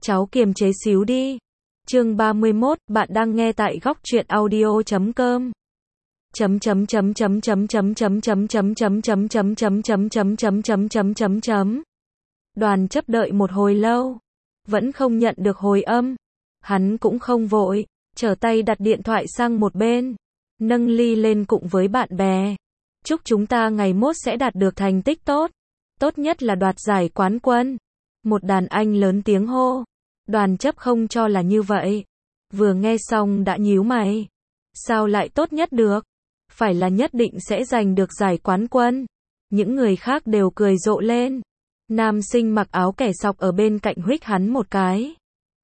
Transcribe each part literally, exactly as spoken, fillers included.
Cháu kiềm chế xíu đi. Chương ba mươi mốt, bạn đang nghe tại góc truyện audio chấm com. Chấm chấm chấm chấm chấm chấm chấm chấm chấm chấm chấm chấm chấm chấm chấm chấm chấm chấm chấm chấm. Đoàn chấp đợi một hồi lâu, vẫn không nhận được hồi âm. Hắn cũng không vội, trở tay đặt điện thoại sang một bên, nâng ly lên cùng với bạn bè. Chúc chúng ta ngày mốt sẽ đạt được thành tích tốt, tốt nhất là đoạt giải quán quân. Một đàn anh lớn tiếng hô. Đoàn chấp không cho là như vậy. Vừa nghe xong đã nhíu mày. Sao lại tốt nhất được? Phải là nhất định sẽ giành được giải quán quân. Những người khác đều cười rộ lên. Nam sinh mặc áo kẻ sọc ở bên cạnh huých hắn một cái.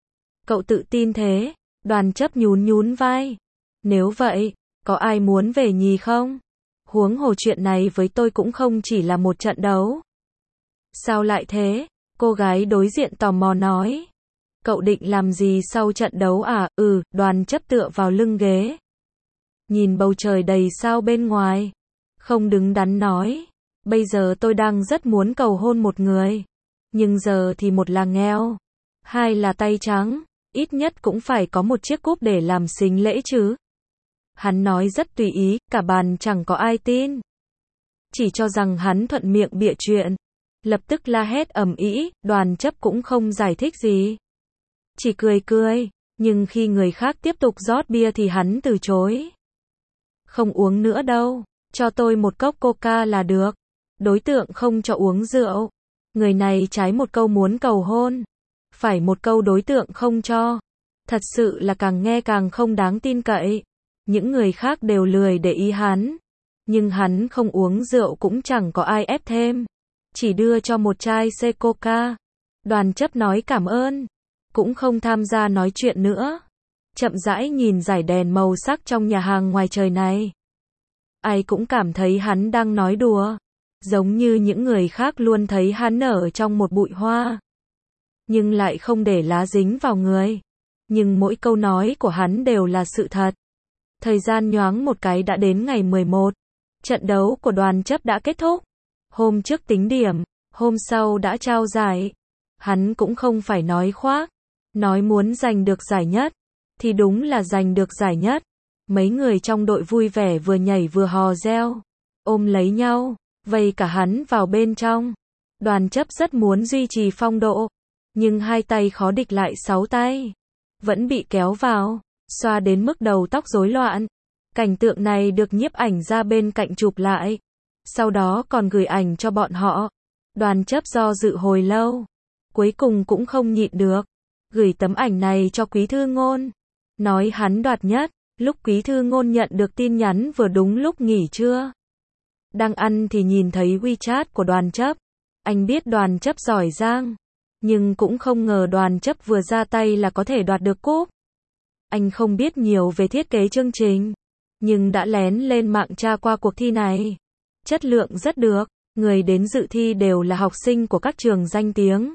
Cậu tự tin thế? Đoàn chấp nhún nhún vai. Nếu vậy, có ai muốn về nhì không? Huống hồ chuyện này với tôi cũng không chỉ là một trận đấu. Sao lại thế? Cô gái đối diện tò mò nói. Cậu định làm gì sau trận đấu à? Ừ, Đoàn chấp tựa vào lưng ghế. Nhìn bầu trời đầy sao bên ngoài. Không đứng đắn nói. Bây giờ tôi đang rất muốn cầu hôn một người. Nhưng giờ thì một là nghèo. Hai là tay trắng. Ít nhất cũng phải có một chiếc cúp để làm xính lễ chứ. Hắn nói rất tùy ý, cả bàn chẳng có ai tin. Chỉ cho rằng hắn thuận miệng bịa chuyện. Lập tức la hét ầm ĩ, Đoàn chấp cũng không giải thích gì. Chỉ cười cười, nhưng khi người khác tiếp tục rót bia thì hắn từ chối. Không uống nữa đâu, cho tôi một cốc coca là được. Đối tượng không cho uống rượu. Người này trái một câu muốn cầu hôn. Phải một câu đối tượng không cho. Thật sự là càng nghe càng không đáng tin cậy. Những người khác đều lười để ý hắn. Nhưng hắn không uống rượu cũng chẳng có ai ép thêm. Chỉ đưa cho một chai xe coca. Đoàn chấp nói cảm ơn. Cũng không tham gia nói chuyện nữa. Chậm rãi nhìn dải đèn màu sắc trong nhà hàng ngoài trời này. Ai cũng cảm thấy hắn đang nói đùa. Giống như những người khác luôn thấy hắn ở trong một bụi hoa. Nhưng lại không để lá dính vào người. Nhưng mỗi câu nói của hắn đều là sự thật. Thời gian nhoáng một cái đã đến ngày mười một. Trận đấu của Đoàn chấp đã kết thúc. Hôm trước tính điểm, hôm sau đã trao giải. Hắn cũng không phải nói khoác. Nói muốn giành được giải nhất. Thì đúng là giành được giải nhất. Mấy người trong đội vui vẻ vừa nhảy vừa hò reo. Ôm lấy nhau, vây cả hắn vào bên trong. Đoàn chấp rất muốn duy trì phong độ. Nhưng hai tay khó địch lại sáu tay. Vẫn bị kéo vào, xoa đến mức đầu tóc rối loạn. Cảnh tượng này được nhiếp ảnh ra bên cạnh chụp lại. Sau đó còn gửi ảnh cho bọn họ. Đoàn chấp do dự hồi lâu. Cuối cùng cũng không nhịn được. Gửi tấm ảnh này cho Quý Thư Ngôn. Nói hắn đoạt nhất. Lúc Quý Thư Ngôn nhận được tin nhắn vừa đúng lúc nghỉ trưa. Đang ăn thì nhìn thấy WeChat của Đoàn chấp. Anh biết Đoàn chấp giỏi giang. Nhưng cũng không ngờ Đoàn chấp vừa ra tay là có thể đoạt được cúp. Anh không biết nhiều về thiết kế chương trình. Nhưng đã lén lên mạng tra qua cuộc thi này. Chất lượng rất được. Người đến dự thi đều là học sinh của các trường danh tiếng.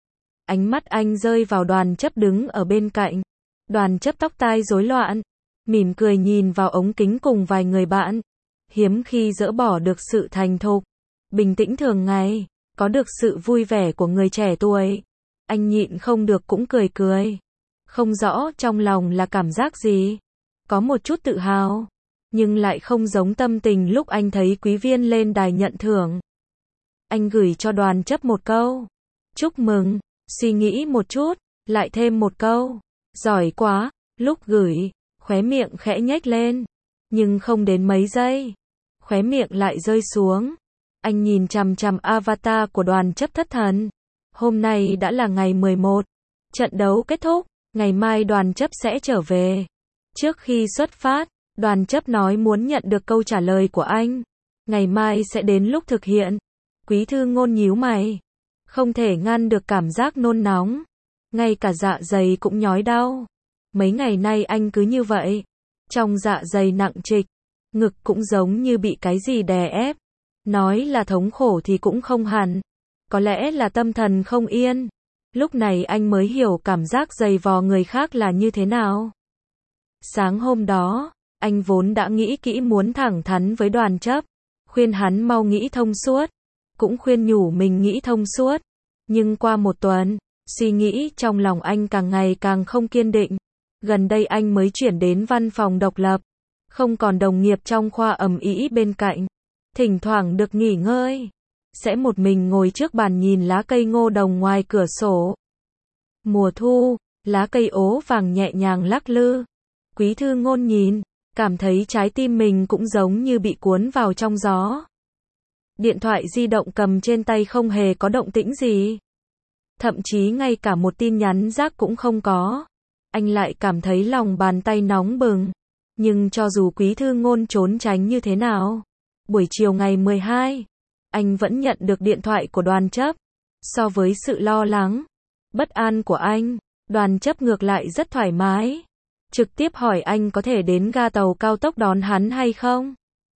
Ánh mắt anh rơi vào Đoàn chấp đứng ở bên cạnh. Đoàn chấp tóc tai rối loạn. Mỉm cười nhìn vào ống kính cùng vài người bạn. Hiếm khi dỡ bỏ được sự thành thục. Bình tĩnh thường ngày. Có được sự vui vẻ của người trẻ tuổi. Anh nhịn không được cũng cười cười. Không rõ trong lòng là cảm giác gì. Có một chút tự hào. Nhưng lại không giống tâm tình lúc anh thấy Quý Viên lên đài nhận thưởng. Anh gửi cho Đoàn chấp một câu. Chúc mừng. Suy nghĩ một chút. Lại thêm một câu. Giỏi quá. Lúc gửi, khóe miệng khẽ nhếch lên. Nhưng không đến mấy giây. Khóe miệng lại rơi xuống. Anh nhìn chằm chằm avatar của Đoàn chấp thất thần. Hôm nay đã là ngày mười một. Trận đấu kết thúc. Ngày mai Đoàn chấp sẽ trở về. Trước khi xuất phát, Đoàn chấp nói muốn nhận được câu trả lời của anh. Ngày mai sẽ đến lúc thực hiện. Quý Thư Ngôn nhíu mày. Không thể ngăn được cảm giác nôn nóng. Ngay cả dạ dày cũng nhói đau. Mấy ngày nay anh cứ như vậy. Trong dạ dày nặng trịch. Ngực cũng giống như bị cái gì đè ép. Nói là thống khổ thì cũng không hẳn. Có lẽ là tâm thần không yên. Lúc này anh mới hiểu cảm giác giày vò người khác là như thế nào. Sáng hôm đó, anh vốn đã nghĩ kỹ muốn thẳng thắn với Đoàn chấp. Khuyên hắn mau nghĩ thông suốt. Cũng khuyên nhủ mình nghĩ thông suốt. Nhưng qua một tuần, Suy nghĩ trong lòng anh càng ngày càng không kiên định. Gần đây anh mới chuyển đến văn phòng độc lập, không còn đồng nghiệp trong khoa ầm ĩ bên cạnh, thỉnh thoảng được nghỉ ngơi, sẽ một mình ngồi trước bàn nhìn lá cây ngô đồng ngoài cửa sổ. Mùa thu, lá cây ố vàng nhẹ nhàng lắc lư. Quý Thư Ngôn nhìn, cảm thấy trái tim mình cũng giống như bị cuốn vào trong gió. Điện thoại di động cầm trên tay không hề có động tĩnh gì. Thậm chí ngay cả một tin nhắn rác cũng không có. Anh lại cảm thấy lòng bàn tay nóng bừng. Nhưng cho dù Quý Thư Ngôn trốn tránh như thế nào, buổi chiều ngày mười hai, anh vẫn nhận được điện thoại của Đoàn Chấp. So với sự lo lắng, bất an của anh, Đoàn Chấp ngược lại rất thoải mái. Trực tiếp hỏi anh có thể đến ga tàu cao tốc đón hắn hay không.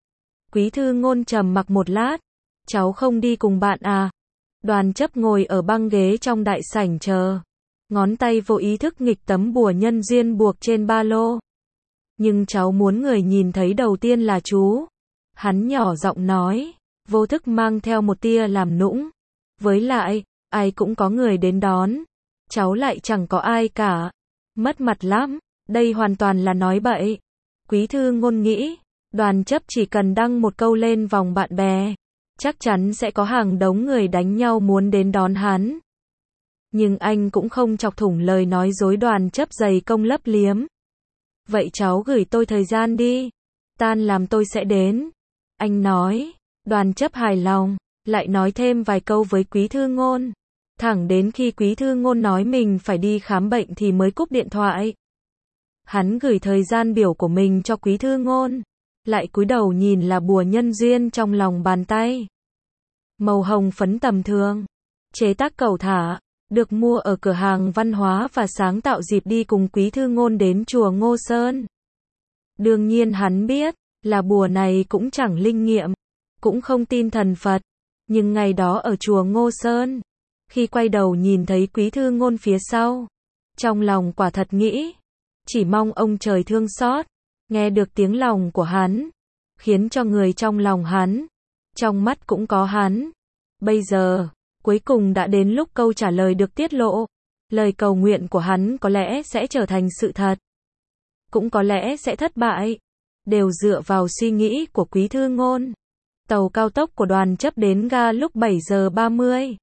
Quý Thư Ngôn trầm mặc một lát. Cháu không đi cùng bạn à? Đoàn Chấp ngồi ở băng ghế trong đại sảnh chờ. Ngón tay vô ý thức nghịch tấm bùa nhân duyên buộc trên ba lô. Nhưng cháu muốn người nhìn thấy đầu tiên là chú. Hắn nhỏ giọng nói, vô thức mang theo một tia làm nũng. Với lại, ai cũng có người đến đón. Cháu lại chẳng có ai cả. Mất mặt lắm, đây hoàn toàn là nói bậy. Quý Thư Ngôn nghĩ, Đoàn Chấp chỉ cần đăng một câu lên vòng bạn bè, chắc chắn sẽ có hàng đống người đánh nhau muốn đến đón hắn. Nhưng anh cũng không chọc thủng lời nói dối Đoàn Chấp dày công lấp liếm. Vậy cháu gửi tôi thời gian đi, tan làm tôi sẽ đến. Anh nói. Đoàn Chấp hài lòng, lại nói thêm vài câu với Quý Thư Ngôn. Thẳng đến khi Quý Thư Ngôn nói mình phải đi khám bệnh thì mới cúp điện thoại. Hắn gửi thời gian biểu của mình cho Quý Thư Ngôn, lại cúi đầu nhìn là bùa nhân duyên trong lòng bàn tay. Màu hồng phấn tầm thường, chế tác cẩu thả, được mua ở cửa hàng văn hóa và sáng tạo dịp đi cùng Quý Thư Ngôn đến chùa Ngô Sơn. Đương nhiên hắn biết, là bùa này cũng chẳng linh nghiệm, cũng không tin thần Phật. Nhưng ngày đó ở chùa Ngô Sơn, khi quay đầu nhìn thấy Quý Thư Ngôn phía sau, trong lòng quả thật nghĩ, chỉ mong ông trời thương xót, nghe được tiếng lòng của hắn, khiến cho người trong lòng hắn, trong mắt cũng có hắn. Bây giờ, cuối cùng đã đến lúc câu trả lời được tiết lộ. Lời cầu nguyện của hắn có lẽ sẽ trở thành sự thật, cũng có lẽ sẽ thất bại, đều dựa vào suy nghĩ của Quý Thư Ngôn. Tàu cao tốc của Đoàn Chấp đến ga lúc bảy giờ ba mươi.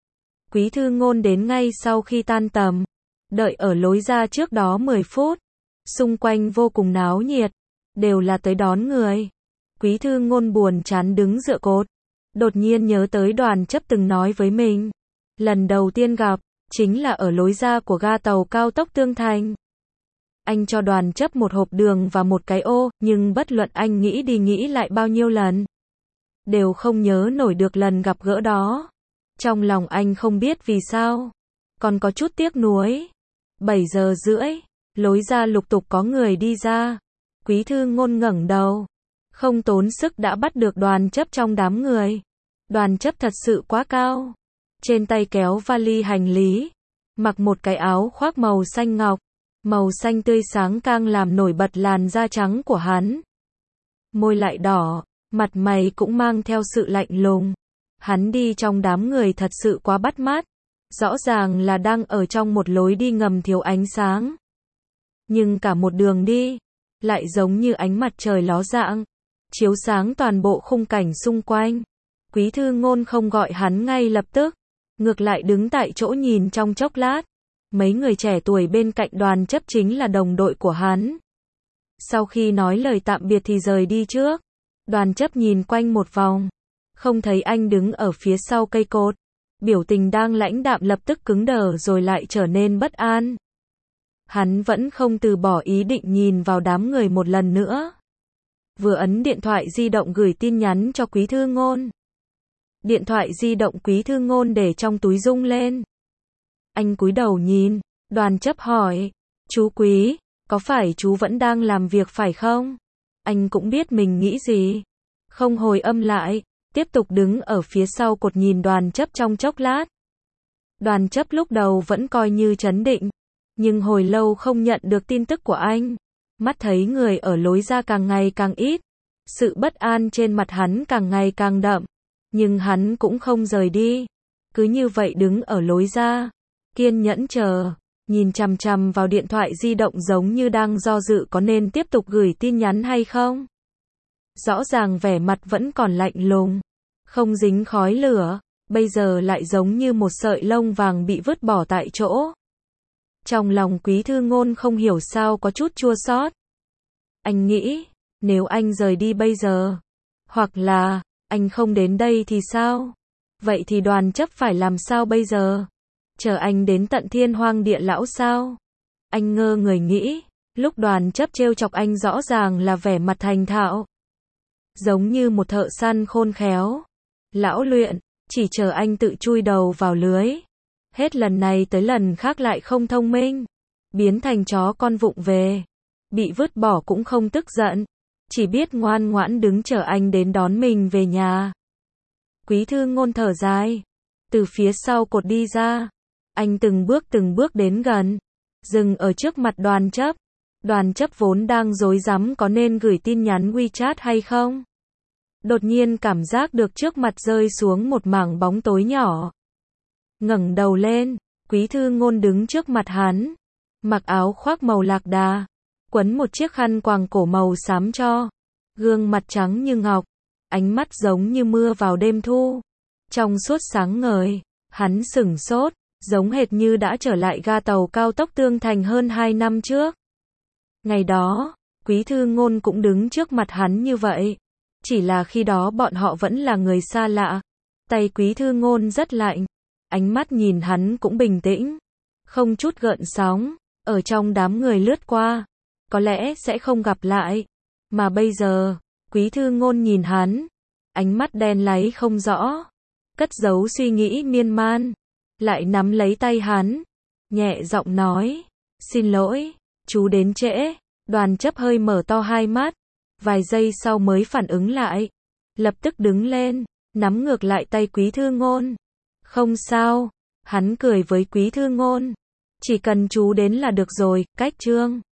Quý Thư Ngôn đến ngay sau khi tan tầm, đợi ở lối ra trước đó mười phút. Xung quanh vô cùng náo nhiệt, đều là tới đón người. Quý Thư Ngôn buồn chán đứng dựa cột, đột nhiên nhớ tới Đoàn Chấp từng nói với mình. Lần đầu tiên gặp, chính là ở lối ra của ga tàu cao tốc Tương Thành. Anh cho Đoàn Chấp một hộp đường và một cái ô, nhưng bất luận anh nghĩ đi nghĩ lại bao nhiêu lần, đều không nhớ nổi được lần gặp gỡ đó. Trong lòng anh không biết vì sao, còn có chút tiếc nuối. bảy giờ rưỡi, lối ra lục tục có người đi ra. Quý Thư Ngôn ngẩng đầu, không tốn sức đã bắt được Đoàn Chấp trong đám người. Đoàn Chấp thật sự quá cao, trên tay kéo vali hành lý, mặc một cái áo khoác màu xanh ngọc, màu xanh tươi sáng càng làm nổi bật làn da trắng của hắn. Môi lại đỏ, mặt mày cũng mang theo sự lạnh lùng. Hắn đi trong đám người thật sự quá bắt mắt, rõ ràng là đang ở trong một lối đi ngầm thiếu ánh sáng. Nhưng cả một đường đi, lại giống như ánh mặt trời ló dạng, chiếu sáng toàn bộ khung cảnh xung quanh. Quý Thư Ngôn không gọi hắn ngay lập tức, ngược lại đứng tại chỗ nhìn trong chốc lát. Mấy người trẻ tuổi bên cạnh Đoàn Chấp chính là đồng đội của hắn. Sau khi nói lời tạm biệt thì rời đi trước. Đoàn Chấp nhìn quanh một vòng, không thấy anh đứng ở phía sau cây cột. Biểu tình đang lãnh đạm lập tức cứng đờ rồi lại trở nên bất an. Hắn vẫn không từ bỏ ý định nhìn vào đám người một lần nữa. Vừa ấn điện thoại di động gửi tin nhắn cho Quý Thư Ngôn. Điện thoại di động Quý Thư Ngôn để trong túi rung lên. Anh cúi đầu nhìn, Đoàn Chấp hỏi, chú Quý, có phải chú vẫn đang làm việc phải không? Anh cũng biết mình nghĩ gì, không hồi âm lại, tiếp tục đứng ở phía sau cột nhìn Đoàn Chấp trong chốc lát. Đoàn Chấp lúc đầu vẫn coi như trấn định, nhưng hồi lâu không nhận được tin tức của anh, mắt thấy người ở lối ra càng ngày càng ít, sự bất an trên mặt hắn càng ngày càng đậm, nhưng hắn cũng không rời đi, cứ như vậy đứng ở lối ra. kiên nhẫn chờ, nhìn chằm chằm vào điện thoại di động giống như đang do dự có nên tiếp tục gửi tin nhắn hay không. Rõ ràng vẻ mặt vẫn còn lạnh lùng, không dính khói lửa, bây giờ lại giống như một sợi lông vàng bị vứt bỏ tại chỗ. Trong lòng Quý Thư Ngôn không hiểu sao có chút chua xót. Anh nghĩ, nếu anh rời đi bây giờ, hoặc là, anh không đến đây thì sao? Vậy thì Đoàn Chấp phải làm sao bây giờ? Chờ anh đến tận thiên hoang địa lão sao? Anh ngơ người nghĩ, lúc Đoàn Chấp trêu chọc anh rõ ràng là vẻ mặt thành thạo. Giống như một thợ săn khôn khéo. Lão luyện, chỉ chờ anh tự chui đầu vào lưới. Hết lần này tới lần khác lại không thông minh. Biến thành chó con vụng về. Bị vứt bỏ cũng không tức giận. Chỉ biết ngoan ngoãn đứng chờ anh đến đón mình về nhà. Quý Thư Ngôn thở dài. Từ phía sau cột đi ra. Anh từng bước từng bước đến gần. Dừng ở trước mặt Đoàn Chấp. Đoàn Chấp vốn đang rối rắm có nên gửi tin nhắn WeChat hay không. Đột nhiên cảm giác được trước mặt rơi xuống một mảng bóng tối nhỏ. Ngẩng đầu lên, Quý Thư Ngôn đứng trước mặt hắn. Mặc áo khoác màu lạc đà. Quấn một chiếc khăn quàng cổ màu xám cho. Gương mặt trắng như ngọc. Ánh mắt giống như mưa vào đêm thu. Trong suốt sáng ngời, hắn sửng sốt, giống hệt như đã trở lại ga tàu cao tốc Tương Thành hơn hai năm trước. Ngày đó, Quý Thư Ngôn cũng đứng trước mặt hắn như vậy. Chỉ là khi đó bọn họ vẫn là người xa lạ. Tay Quý Thư Ngôn rất lạnh. Ánh mắt nhìn hắn cũng bình tĩnh. Không chút gợn sóng. Ở trong đám người lướt qua. Có lẽ sẽ không gặp lại. Mà bây giờ, Quý Thư Ngôn nhìn hắn. Ánh mắt đen láy không rõ. Cất giấu suy nghĩ miên man. Lại nắm lấy tay hắn. Nhẹ giọng nói. Xin lỗi, chú đến trễ. Đoàn Chấp hơi mở to hai mắt. Vài giây sau mới phản ứng lại. Lập tức đứng lên. Nắm ngược lại tay Quý Thư Ngôn. Không sao. Hắn cười với Quý Thư Ngôn. Chỉ cần chú đến là được rồi. Cách chương